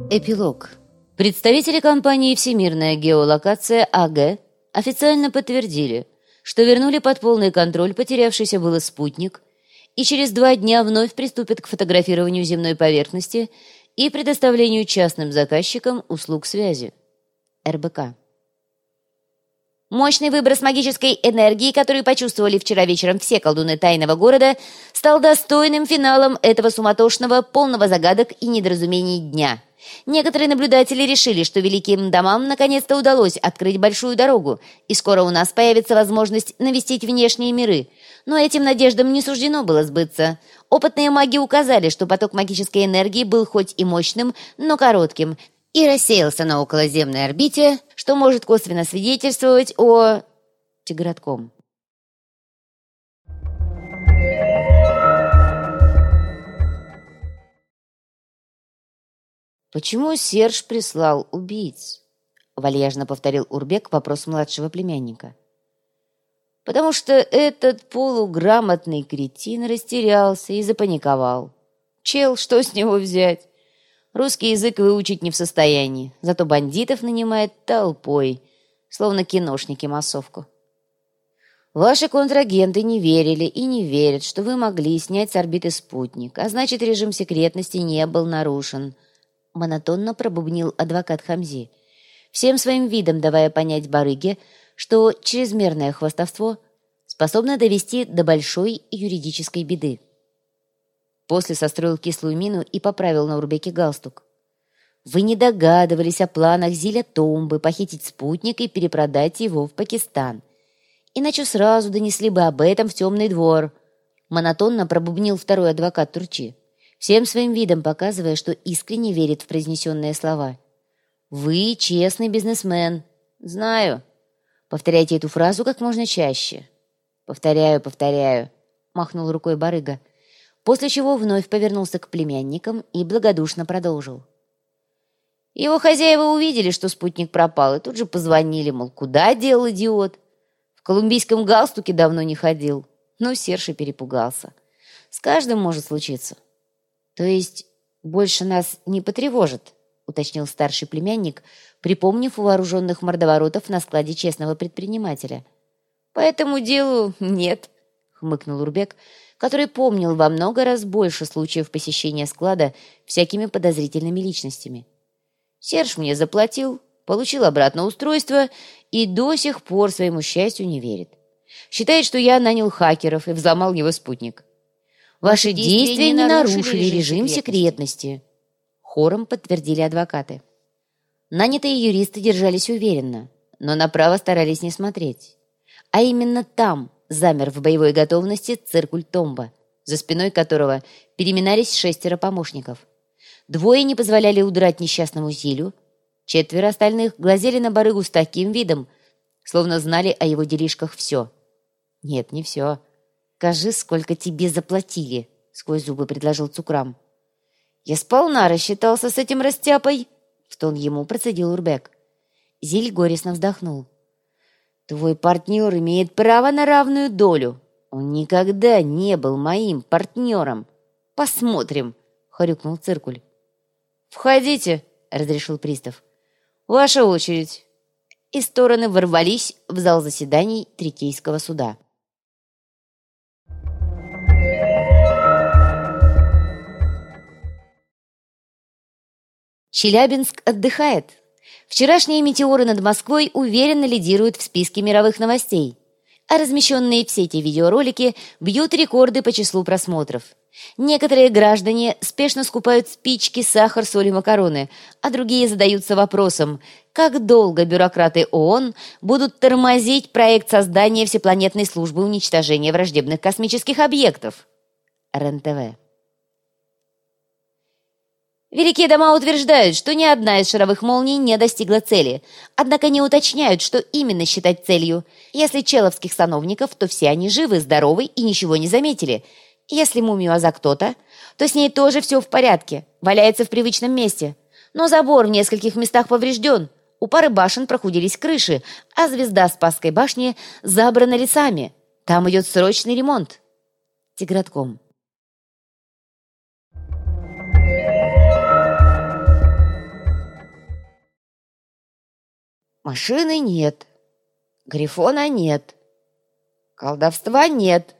Эпилог. Представители компании «Всемирная геолокация АГ» официально подтвердили, что вернули под полный контроль потерявшийся было спутник и через 2 дня вновь приступят к фотографированию земной поверхности и предоставлению частным заказчикам услуг связи. РБК. Мощный выброс магической энергии, который почувствовали вчера вечером все колдуны тайного города, стал достойным финалом этого суматошного, полного загадок и недоразумений дня. Некоторые наблюдатели решили, что великим домам наконец-то удалось открыть большую дорогу, и скоро у нас появится возможность навестить внешние миры. Но этим надеждам не суждено было сбыться. Опытные маги указали, что поток магической энергии был хоть и мощным, но коротким, и рассеялся на околоземной орбите, что может косвенно свидетельствовать о... Тигратком. «Почему Серж прислал убийц?» — вальяжно повторил Урбек вопрос младшего племянника. «Потому что этот полуграмотный кретин растерялся и запаниковал. Чел, что с него взять? Русский язык выучить не в состоянии, зато бандитов нанимает толпой, словно киношники массовку. Ваши контрагенты не верили и не верят, что вы могли снять с орбиты спутник, а значит, режим секретности не был нарушен», — монотонно пробубнил адвокат Хамзи, всем своим видом давая понять барыге, что чрезмерное хвастовство способно довести до большой юридической беды. После состроил кислую мину и поправил на Урбеке галстук. «Вы не догадывались о планах Зиля Томбы похитить спутник и перепродать его в Пакистан. Иначе сразу донесли бы об этом в темный двор», — монотонно пробубнил второй адвокат Турчи, всем своим видом показывая, что искренне верит в произнесенные слова. «Вы честный бизнесмен. Знаю. Повторяйте эту фразу как можно чаще». «Повторяю», — махнул рукой барыга, после чего вновь повернулся к племянникам и благодушно продолжил. Его хозяева увидели, что спутник пропал, и тут же позвонили, мол, куда дел идиот? В колумбийском галстуке давно не ходил. Но Серж и перепугался. С каждым может случиться. То есть больше нас не потревожит, уточнил старший племянник, припомнив вооруженных мордоворотов на складе честного предпринимателя. По этому делу нет, хмыкнул Урбек, который помнил во много раз больше случаев посещения склада всякими подозрительными личностями. Серж мне заплатил, получил обратно устройство и до сих пор своему счастью не верит. Считает, что я нанял хакеров и взломал его спутник. Ваши действия не нарушили режим секретности, хором подтвердили адвокаты. Нанятые юристы держались уверенно, но направо старались не смотреть. А именно там замер в боевой готовности циркуль Томба, за спиной которого переминались 6 помощников. 2 не позволяли удрать несчастному Зилю, 4 остальных глазели на барыгу с таким видом, словно знали о его делишках все. Нет, не все. «Скажи, сколько тебе заплатили?» — сквозь зубы предложил Цукрам. «Я сполна рассчитался с этим растяпой», — в тон ему процедил Урбек. Зиль горестно вздохнул. «Твой партнер имеет право на равную долю. Он никогда не был моим партнером. Посмотрим», — хрюкнул циркуль. «Входите», — разрешил пристав. «Ваша очередь». И стороны ворвались в зал заседаний Третейского суда. Челябинск отдыхает. Вчерашние метеоры над Москвой уверенно лидируют в списке мировых новостей, а размещенные в сети видеоролики бьют рекорды по числу просмотров. Некоторые граждане спешно скупают спички, сахар, соль и макароны, а другие задаются вопросом, как долго бюрократы ООН будут тормозить проект создания всепланетной службы уничтожения враждебных космических объектов. РЕН-ТВ. Великие дома утверждают, что ни одна из шаровых молний не достигла цели, однако не уточняют, что именно считать целью. Если человских сановников, то все они живы, здоровы и ничего не заметили. Если мумию Аза кто-то, то с ней тоже все в порядке, валяется в привычном месте. Но забор в нескольких местах поврежден, у пары башен прохудились крыши, а звезда Спасской башни забрана лесами. Там идет срочный ремонт. Тигратком. Машины нет, грифона нет, колдовства нет,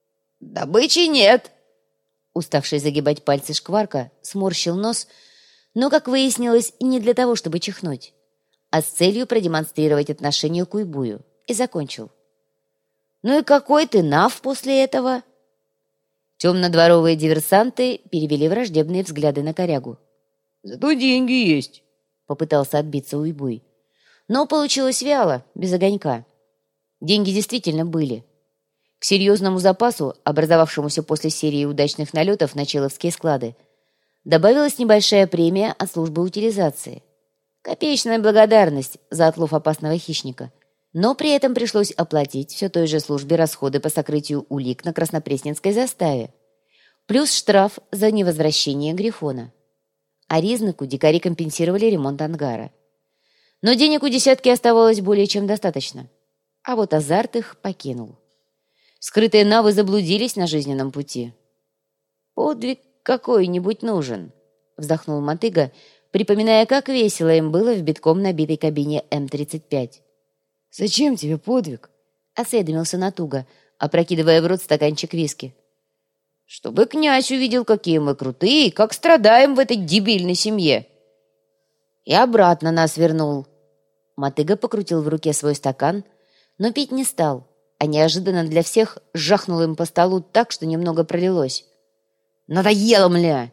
добычи нет. Уставший загибать пальцы Шкварка сморщил нос, но, как выяснилось, не для того, чтобы чихнуть, а с целью продемонстрировать отношение к Уйбую, и закончил. «Ну и какой ты нав после этого?» Темно-дворовые диверсанты перевели враждебные взгляды на корягу. «Зато деньги есть», — попытался отбиться Уйбуй. Но получилось вяло, без огонька. Деньги действительно были. К серьезному запасу, образовавшемуся после серии удачных налетов на человские склады, добавилась небольшая премия от службы утилизации. Копеечная благодарность за отлов опасного хищника. Но при этом пришлось оплатить все той же службе расходы по сокрытию улик на Краснопресненской заставе. Плюс штраф за невозвращение грифона. А Ризнаку дикари компенсировали ремонт ангара. Но денег у десятки оставалось более чем достаточно. А вот азарт их покинул. Скрытые навы заблудились на жизненном пути. «Подвиг какой-нибудь нужен», — вздохнул Мотыга, припоминая, как весело им было в битком набитой кабине М-35. «Зачем тебе подвиг?» — осведомился Натуга, опрокидывая в рот стаканчик виски. «Чтобы князь увидел, какие мы крутые и как страдаем в этой дебильной семье». «И обратно нас вернул». Мотыга покрутил в руке свой стакан, но пить не стал, а неожиданно для всех жахнул им по столу так, что немного пролилось. «Надоело, мля!»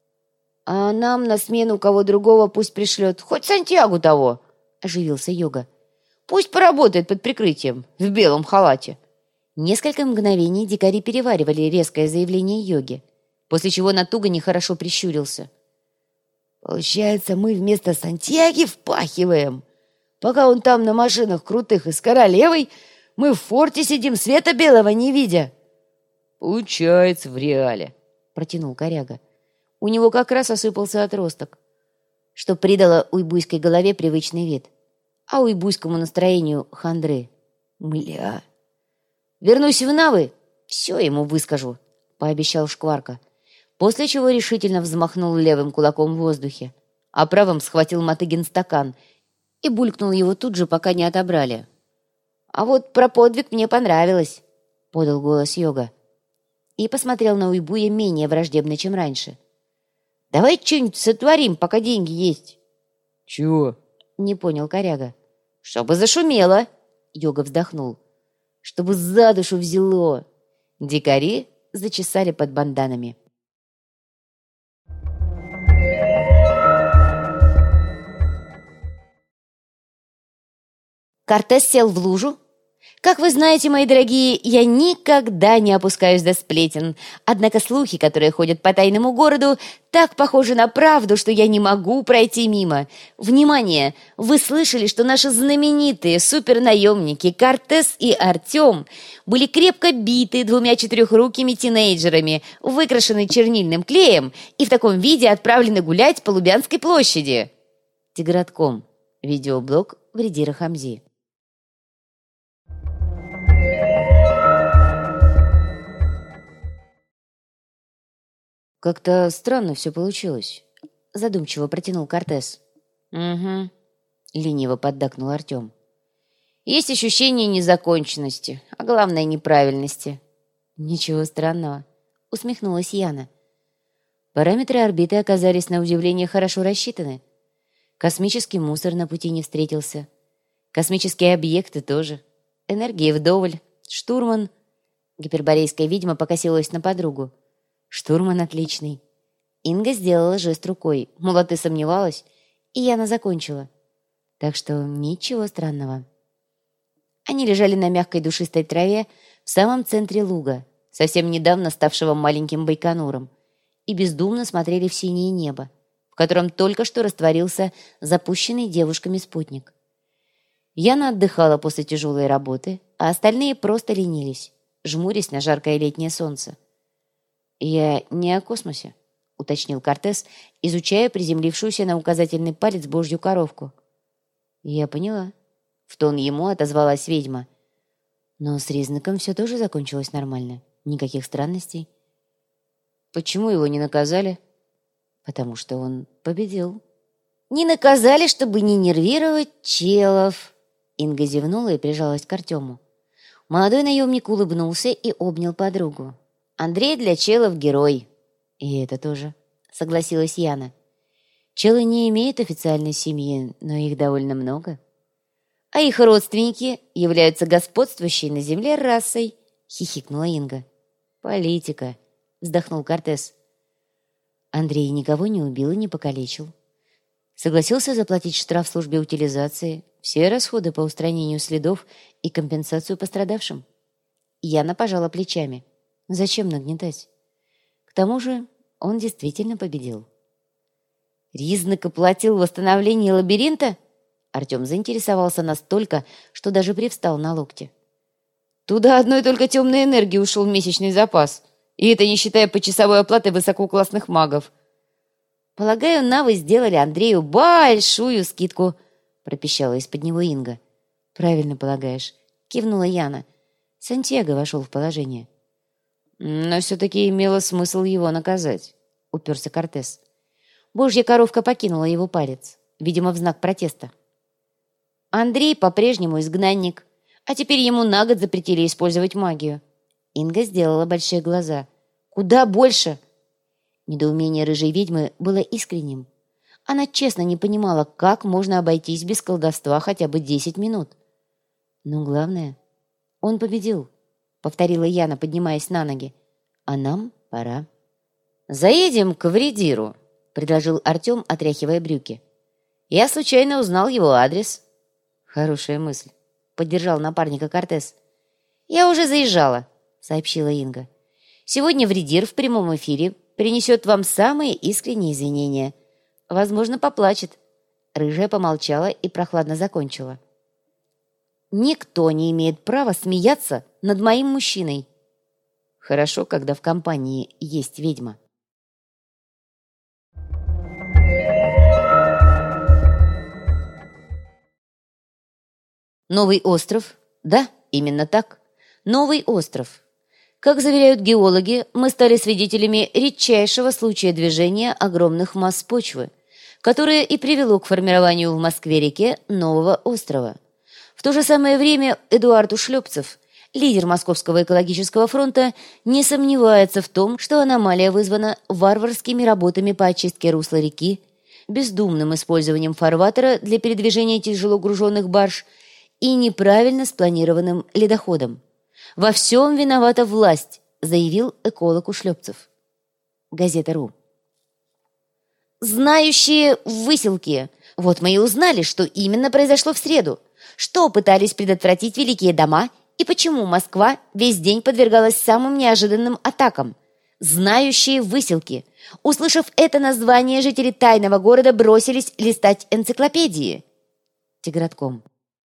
«А нам на смену кого другого пусть пришлет, хоть Сантьягу того», — оживился Йога. «Пусть поработает под прикрытием, в белом халате». Несколько мгновений дикари переваривали резкое заявление Йоги, после чего Натуга нехорошо прищурился. «Получается, мы вместо Сантьяги впахиваем. Пока он там на машинах крутых и с королевой, мы в форте сидим, света белого не видя». «Получается в реале», — протянул коряга. У него как раз осыпался отросток, что придало уйбуйской голове привычный вид, а уйбуйскому настроению — хандры. «Мля!» «Вернусь в Навы, все ему выскажу», — пообещал Шкварка, после чего решительно взмахнул левым кулаком в воздухе, а правым схватил Мотыгин стакан и булькнул его тут же, пока не отобрали. «А вот про подвиг мне понравилось», — подал голос Йога и посмотрел на Уйбуя менее враждебно, чем раньше. «Давай что-нибудь сотворим, пока деньги есть». «Чего?» — не понял коряга. «Чтобы зашумело», — Йога вздохнул. «Чтобы за душу взяло». Дикари зачесали под банданами. Кортес сел в лужу. Как вы знаете, мои дорогие, я никогда не опускаюсь до сплетен. Однако слухи, которые ходят по тайному городу, так похожи на правду, что я не могу пройти мимо. Внимание! Вы слышали, что наши знаменитые супернаемники Кортес и Артем были крепко биты двумя четырехрукими тинейджерами, выкрашены чернильным клеем и в таком виде отправлены гулять по Лубянской площади? Тигратком. Видеоблог Вредира Хамзи. «Как-то странно все получилось», — задумчиво протянул Кортес. «Угу», — лениво поддакнул Артем. «Есть ощущение незаконченности, а главное — неправильности». «Ничего странного», — усмехнулась Яна. Параметры орбиты оказались на удивление хорошо рассчитаны. Космический мусор на пути не встретился. Космические объекты тоже. Энергии вдоволь. Штурман... Гиперборейская ведьма покосилась на подругу. Штурман отличный. Инга сделала жест рукой, мол, а ты сомневалась, и Яна закончила. Так что ничего странного. Они лежали на мягкой душистой траве в самом центре луга, совсем недавно ставшего маленьким Байконуром, и бездумно смотрели в синее небо, в котором только что растворился запущенный девушками спутник. Яна отдыхала после тяжелой работы, а остальные просто ленились, жмурясь на жаркое летнее солнце. «Я не о космосе», — уточнил Кортес, изучая приземлившуюся на указательный палец божью коровку. «Я поняла», — в тон ему отозвалась ведьма. «Но с Ризнаком все тоже закончилось нормально. Никаких странностей». «Почему его не наказали?» «Потому что он победил». Не наказали, чтобы не нервировать челов. Инга зевнула и прижалась к Артему. Молодой наемник улыбнулся и обнял подругу. Андрей для челов герой. И это тоже, согласилась Яна. Челы не имеют официальной семьи, но их довольно много. А их родственники являются господствующей на земле расой, хихикнула Инга. Политика, вздохнул Кортес. Андрей никого не убил и не покалечил. Согласился заплатить штраф службе утилизации, все расходы по устранению следов и компенсацию пострадавшим. Яна пожала плечами. Зачем нагнетать? К тому же он действительно победил. Ризнак оплатил восстановление лабиринта? Артем заинтересовался настолько, что даже привстал на локте. Туда одной только темной энергии ушел месячный запас. И это не считая почасовой оплаты высококлассных магов. «Полагаю, навы сделали Андрею большую скидку», — пропищала из-под него Инга. «Правильно полагаешь», — кивнула Яна. Сантьяго вошел в положение. «Но все-таки имело смысл его наказать», — уперся Кортес. Божья коровка покинула его палец, видимо, в знак протеста. «Андрей по-прежнему изгнанник, а теперь ему на год запретили использовать магию». Инга сделала большие глаза. «Куда больше?» Недоумение рыжей ведьмы было искренним. Она честно не понимала, как можно обойтись без колдовства хотя бы 10 минут. Но главное, он победил, повторила Яна, поднимаясь на ноги. А нам пора. «Заедем к Вредиру», — предложил Артем, отряхивая брюки. «Я случайно узнал его адрес». «Хорошая мысль», — поддержал напарника Кортес. «Я уже заезжала», — сообщила Инга. «Сегодня Вредир в прямом эфире принесет вам самые искренние извинения. Возможно, поплачет». Рыжая помолчала и прохладно закончила. «Никто не имеет права смеяться над моим мужчиной». Хорошо, когда в компании есть ведьма. Новый остров? Да, именно так. Новый остров. Как заверяют геологи, мы стали свидетелями редчайшего случая движения огромных масс почвы, которое и привело к формированию в Москве-реке нового острова. В то же самое время Эдуард Ушлепцев, лидер Московского экологического фронта, не сомневается в том, что аномалия вызвана варварскими работами по очистке русла реки, бездумным использованием фарватера для передвижения тяжело груженных барж и неправильно спланированным ледоходом. «Во всем виновата власть», заявил эколог Ушлепцев. Газета.ру. Знающие выселки. Вот мы и узнали, что именно произошло в среду. Что пытались предотвратить великие дома и почему Москва весь день подвергалась самым неожиданным атакам. Знающие выселки. Услышав это название, жители тайного города бросились листать энциклопедии. Тигратком.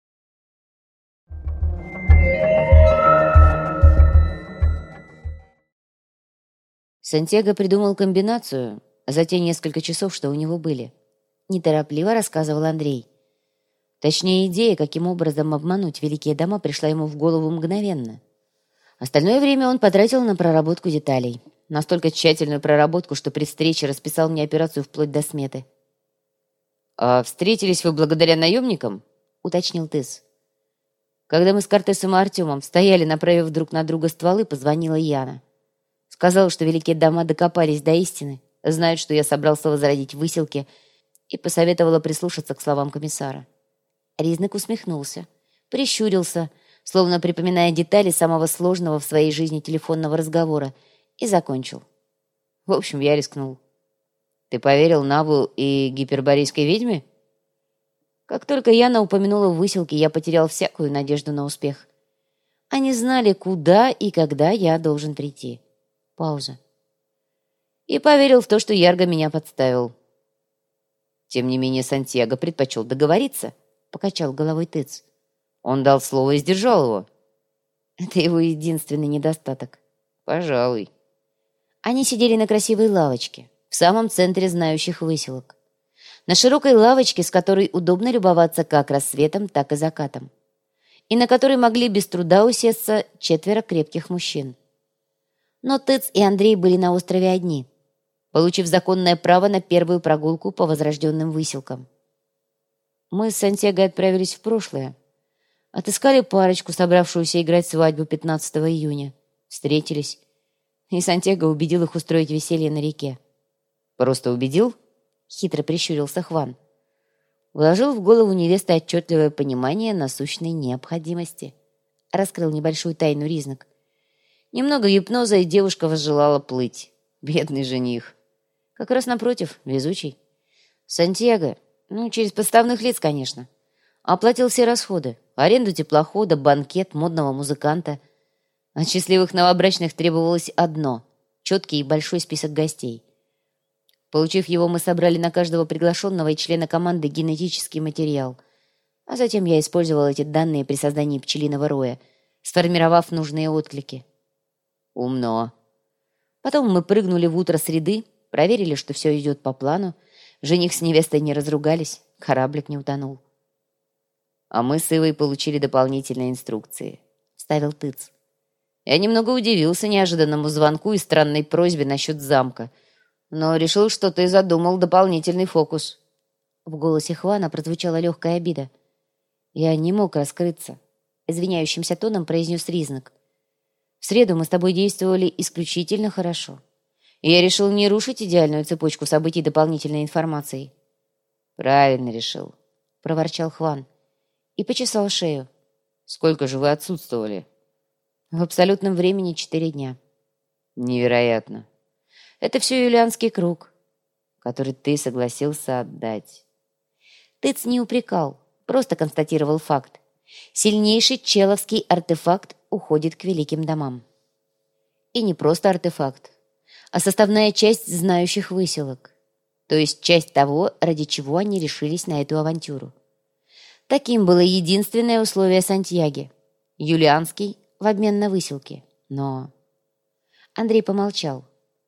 Сантьяго придумал комбинацию за те несколько часов, что у него были. Неторопливо рассказывал Андрей. Точнее, идея, каким образом обмануть великие дома, пришла ему в голову мгновенно. Остальное время он потратил на проработку деталей. Настолько тщательную проработку, что при встрече расписал мне операцию вплоть до сметы. «А встретились вы благодаря наемникам?» — уточнил Тыс. Когда мы с Кортесом и Артемом стояли, направив друг на друга стволы, позвонила Яна. Сказала, что великие дома докопались до истины, знают, что я собрался возродить выселки, и посоветовала прислушаться к словам комиссара. Ризнак усмехнулся, прищурился, словно припоминая детали самого сложного в своей жизни телефонного разговора, и закончил. В общем, я рискнул. «Ты поверил Наву и гиперборейской ведьме?» Как только Яна упомянула выселки, я потерял всякую надежду на успех. Они знали, куда и когда я должен прийти. Пауза. И поверил в то, что Ярго меня подставил. Тем не менее, Сантьяго предпочел договориться, покачал головой Тыц. Он дал слово и сдержал его. Это его единственный недостаток. Пожалуй. Они сидели на красивой лавочке, в самом центре знающих выселок. На широкой лавочке, с которой удобно любоваться как рассветом, так и закатом. И на которой могли без труда усесться 4 крепких мужчин. Но Тыц и Андрей были на острове одни. получив законное право на первую прогулку по возрожденным выселкам. Мы с Сантьяго отправились в прошлое. Отыскали парочку, собравшуюся играть свадьбу 15 июня. Встретились. И Сантьяго убедил их устроить веселье на реке. «Просто убедил?» — хитро прищурился Хван. Вложил в голову невесты отчетливое понимание насущной необходимости. Раскрыл небольшую тайну Ризнак. Немного гипноза, и девушка возжелала плыть. Бедный жених. Как раз напротив, везучий. Сантьяго, через подставных лиц, конечно. Оплатил все расходы. Аренду теплохода, банкет, модного музыканта. От счастливых новобрачных требовалось одно — четкий и большой список гостей. Получив его, мы собрали на каждого приглашенного и члена команды генетический материал. А затем я использовал эти данные при создании пчелиного роя, сформировав нужные отклики. Умно. Потом мы прыгнули в утро среды, проверили, что все идет по плану. Жених с невестой не разругались, кораблик не утонул. А мы с Ивой получили дополнительные инструкции. Вставил Тыц. Я немного удивился неожиданному звонку и странной просьбе насчет замка, но решил, что ты задумал дополнительный фокус. В голосе Хвана прозвучала легкая обида. Я не мог раскрыться. Извиняющимся тоном произнес Ризнак. В среду мы с тобой действовали исключительно хорошо. И я решил не рушить идеальную цепочку событий дополнительной информацией. Правильно решил, проворчал Хван и почесал шею. Сколько же вы отсутствовали? В абсолютном времени 4 дня. Невероятно. Это все юлианский круг, который ты согласился отдать. Тыц не упрекал, просто констатировал факт. Сильнейший человский артефакт уходит к великим домам. И не просто артефакт, а составная часть знающих выселок, то есть часть того, ради чего они решились на эту авантюру. Таким было единственное условие Сантьяги — юлианский в обмен на выселки. Но... Андрей помолчал.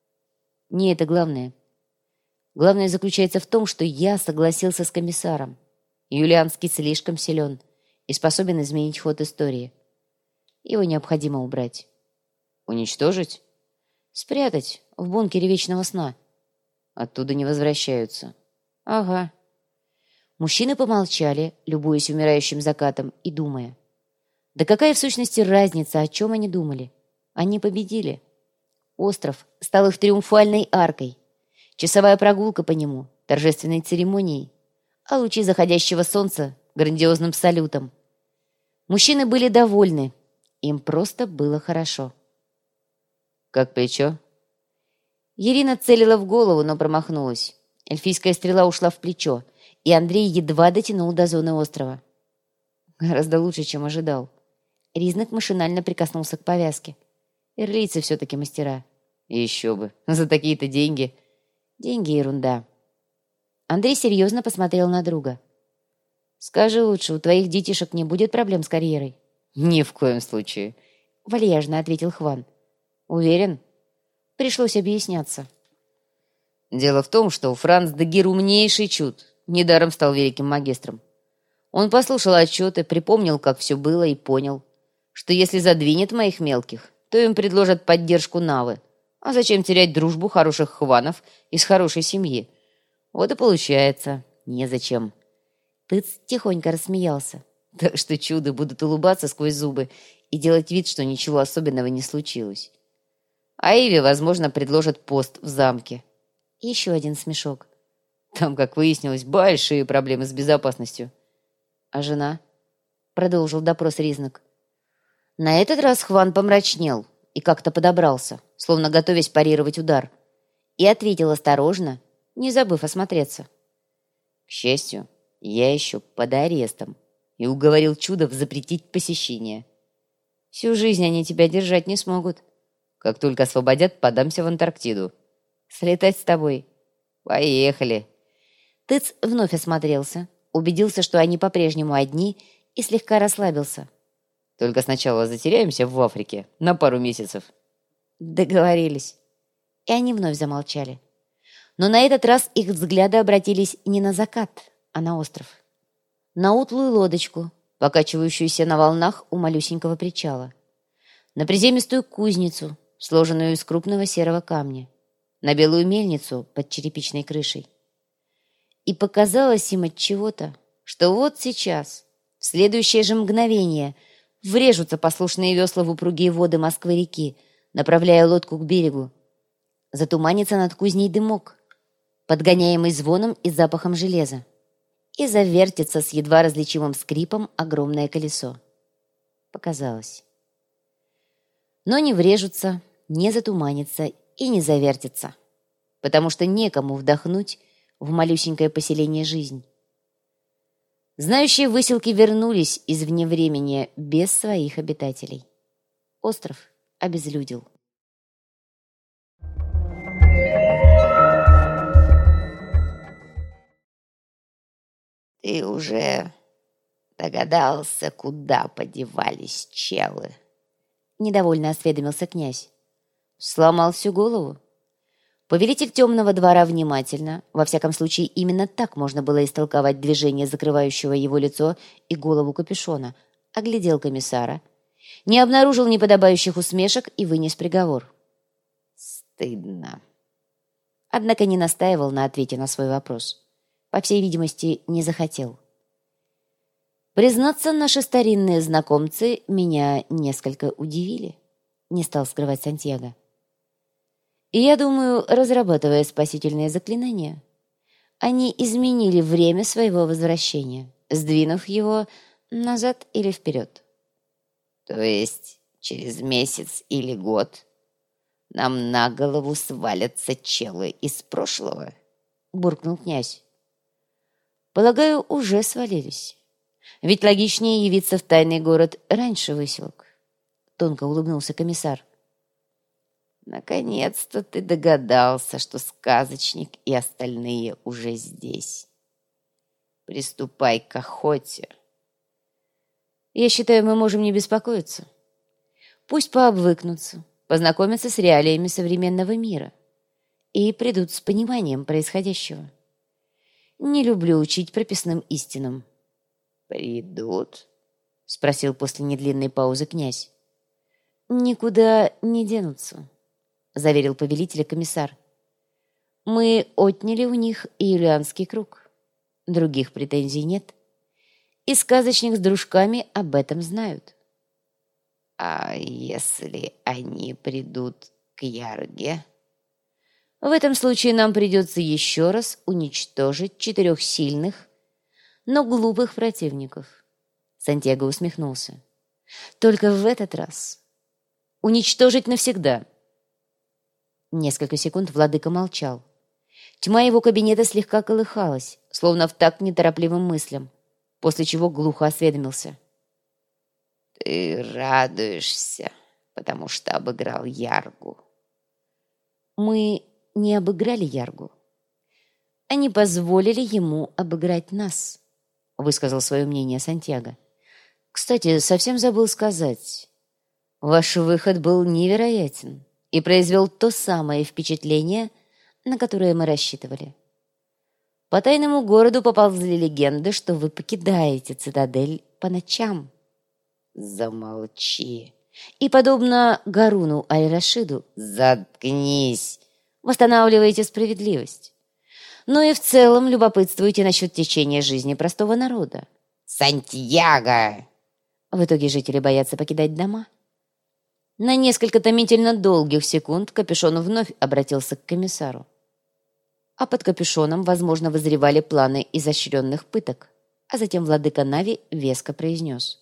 Не это главное. Главное заключается в том, что я согласился с комиссаром. Юлианский слишком силен и способен изменить ход истории. Его необходимо убрать. Уничтожить? Спрятать в бункере Вечного Сна. Оттуда не возвращаются. Ага. Мужчины помолчали, любуясь умирающим закатом и думая. Да какая в сущности разница, о чем они думали? Они победили. Остров стал их триумфальной аркой. Часовая прогулка по нему, торжественной церемонией, а лучи заходящего солнца — грандиозным салютом. Мужчины были довольны. Им просто было хорошо. «Как плечо?» Ирина целила в голову, но промахнулась. Эльфийская стрела ушла в плечо, и Андрей едва дотянул до зоны острова. Гораздо лучше, чем ожидал. Ризнак машинально прикоснулся к повязке. Ирлийцы все-таки мастера. Еще бы, за такие-то деньги. Деньги — ерунда. Андрей серьезно посмотрел на друга. «Скажи лучше, у твоих детишек не будет проблем с карьерой?» «Ни в коем случае», — вальяжно ответил Хван. «Уверен?» Пришлось объясняться. Дело в том, что Франц Дагир умнейший чуд, недаром стал великим магистром. Он послушал отчеты, припомнил, как все было, и понял, что если задвинет моих мелких, то им предложат поддержку Навы. А зачем терять дружбу хороших хванов из хорошей семьи? Вот и получается, незачем. Тыц тихонько рассмеялся. Так что чуды будут улыбаться сквозь зубы и делать вид, что ничего особенного не случилось. А Иве, возможно, предложат пост в замке. Еще один смешок. Там, как выяснилось, большие проблемы с безопасностью. А жена? Продолжил допрос Ризнак. На этот раз Хван помрачнел и как-то подобрался, словно готовясь парировать удар, и ответил осторожно, не забыв осмотреться. К счастью, я еще под арестом и уговорил чудов запретить посещение. Всю жизнь они тебя держать не смогут. Как только освободят, подамся в Антарктиду. Слетать с тобой? Поехали. Тыц вновь осмотрелся, убедился, что они по-прежнему одни, и слегка расслабился. Только сначала затеряемся в Африке на пару месяцев. Договорились. И они вновь замолчали. Но на этот раз их взгляды обратились не на закат, а на остров. На утлую лодочку, покачивающуюся на волнах у малюсенького причала. На приземистую кузницу, сложенную из крупного серого камня. на белую мельницу под черепичной крышей. И показалось им от чего-то, что вот сейчас, в следующее же мгновение, врежутся послушные весла в упругие воды Москвы-реки, направляя лодку к берегу. Затуманится над кузней дымок, подгоняемый звоном и запахом железа, и завертится с едва различимым скрипом огромное колесо. Показалось. Но не врежутся, не затуманится и не завертится, потому что некому вдохнуть в малюсенькое поселение жизнь. Знающие выселки вернулись из вневремени без своих обитателей. Остров обезлюдил. «Ты уже догадался, куда подевались челы?» Недовольно осведомился князь. Сломал всю голову. Повелитель темного двора внимательно, во всяком случае именно так можно было истолковать движение закрывающего его лицо и голову капюшона, оглядел комиссара, не обнаружил неподобающих усмешек и вынес приговор. «Стыдно». Однако не настаивал на ответе на свой вопрос. По всей видимости, не захотел. «Признаться, наши старинные знакомцы меня несколько удивили», — не стал скрывать Сантьяго. «И я думаю, разрабатывая спасительные заклинания, они изменили время своего возвращения, сдвинув его назад или вперед». «То есть через месяц или год нам на голову свалятся челы из прошлого?» — буркнул князь. «Полагаю, уже свалились. Ведь логичнее явиться в тайный город раньше выселок», — тонко улыбнулся комиссар. «Наконец-то ты догадался, что сказочник и остальные уже здесь. Приступай к охоте». «Я считаю, мы можем не беспокоиться. Пусть пообвыкнутся, познакомятся с реалиями современного мира и придут с пониманием происходящего. Не люблю учить прописным истинам». «Придут?» — спросил после недлинной паузы князь. «Никуда не денутся», — заверил повелителя комиссар. «Мы отняли у них Юлианский круг. Других претензий нет. И сказочник с дружками об этом знают». «А если они придут к Ярге?» «В этом случае нам придется еще раз уничтожить 4 сильных, но глупых противников». Сантьяго усмехнулся. «Только в этот раз уничтожить навсегда». Несколько секунд владыка молчал. Тьма его кабинета слегка колыхалась, словно в такт неторопливым мыслям, после чего глухо осведомился. «Ты радуешься, потому что обыграл Яргу?» «Мы не обыграли Яргу. Они позволили ему обыграть нас», — высказал свое мнение Сантьяго. «Кстати, совсем забыл сказать. Ваш выход был невероятен и произвел то самое впечатление, на которое мы рассчитывали. По тайному городу поползли легенды, что вы покидаете цитадель по ночам». «Замолчи!» «И, подобно Гаруну Аль-Рашиду, заткнись!» «Восстанавливаете справедливость. Но и в целом любопытствуете насчет течения жизни простого народа». «Сантьяго!» В итоге жители боятся покидать дома. На несколько томительно долгих секунд капюшон вновь обратился к комиссару. А под капюшоном, возможно, вызревали планы изощренных пыток, а затем владыка Нави веско произнес.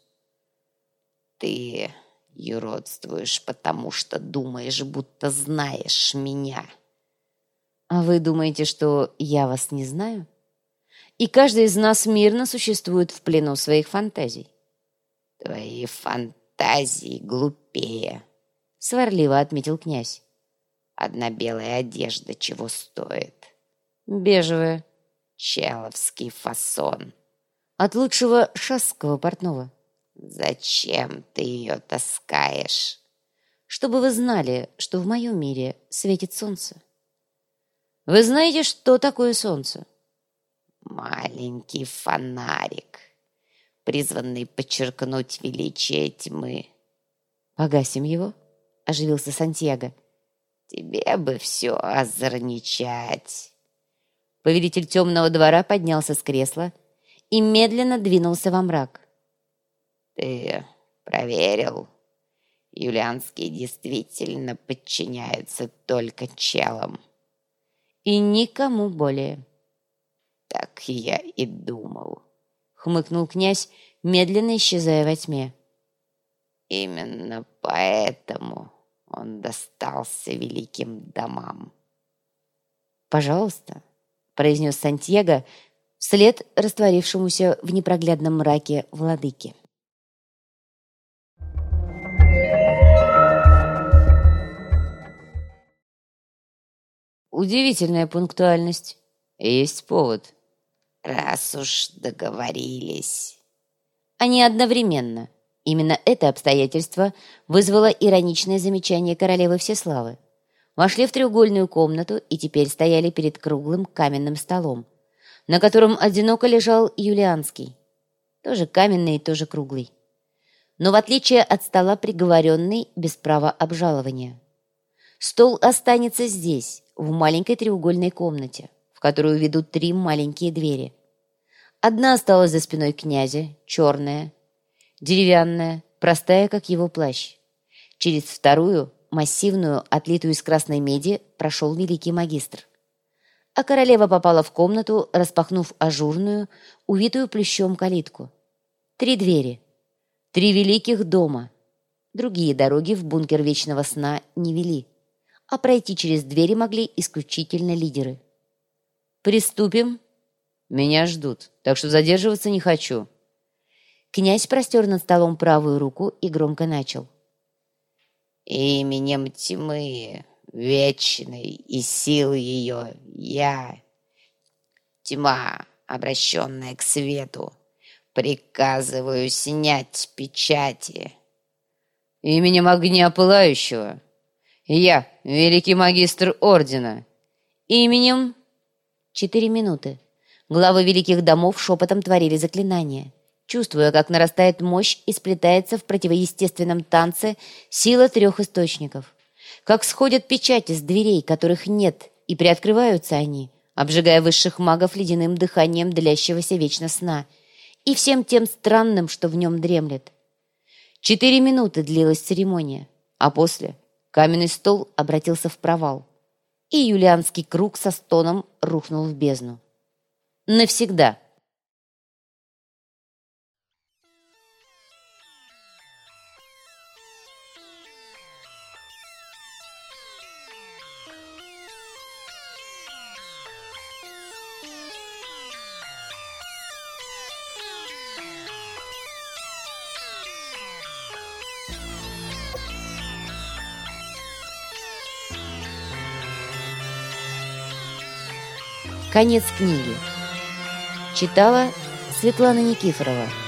«Ты юродствуешь, потому что думаешь, будто знаешь меня». «А вы думаете, что я вас не знаю? И каждый из нас мирно существует в плену своих фантазий». «Твои фантазии глупее», — сварливо отметил князь. «Одна белая одежда чего стоит?» «Бежевая». «Человский фасон». «От лучшего шасского портного». «Зачем ты ее таскаешь?» «Чтобы вы знали, что в моем мире светит солнце». «Вы знаете, что такое солнце?» «Маленький фонарик, призванный подчеркнуть величие тьмы». «Погасим его?» — оживился Сантьяго. Тебе бы все озорничать. Повелитель темного двора поднялся с кресла и медленно двинулся во мрак. Ты проверил? Юлианские действительно подчиняются только челам. И никому более. Так я и думал. Хмыкнул князь, медленно исчезая во тьме. Именно поэтому он достался великим домам. «Пожалуйста», — произнес Сантьяго вслед растворившемуся в непроглядном мраке владыки. Удивительная пунктуальность. Есть повод. Раз уж договорились. Они одновременно. Именно это обстоятельство вызвало ироничное замечание королевы Всеславы. Вошли в треугольную комнату и теперь стояли перед круглым каменным столом, на котором одиноко лежал Юлианский. Тоже каменный, тоже круглый. Но в отличие от стола приговоренный без права обжалования. Стол останется здесь, в маленькой треугольной комнате, в которую ведут 3 маленькие двери. Одна осталась за спиной князя, черная, деревянная, простая, как его плащ. Через вторую, массивную, отлитую из красной меди, прошел великий магистр. А королева попала в комнату, распахнув ажурную, увитую плющом калитку. 3 двери. 3 великих дома. Другие дороги в бункер Вечного Сна не вели, а пройти через двери могли исключительно лидеры. «Приступим?» «Меня ждут, так что задерживаться не хочу». Князь простер над столом правую руку и громко начал. Именем тьмы, вечной и силы ее, я, тьма, обращенная к свету, приказываю снять печати. Именем огня пылающего, я, великий магистр ордена. Именем... 4 минуты. Главы великих домов шепотом творили заклинания, чувствуя, как нарастает мощь и сплетается в противоестественном танце сила 3 источников. Как сходят печати с дверей, которых нет, и приоткрываются они, обжигая высших магов ледяным дыханием длящегося вечно сна и всем тем странным, что в нем дремлет. 4 минуты длилась церемония, а после каменный стол обратился в провал, и юлианский круг со стоном рухнул в бездну. Навсегда. Конец книги. Читала Светлана Никифорова.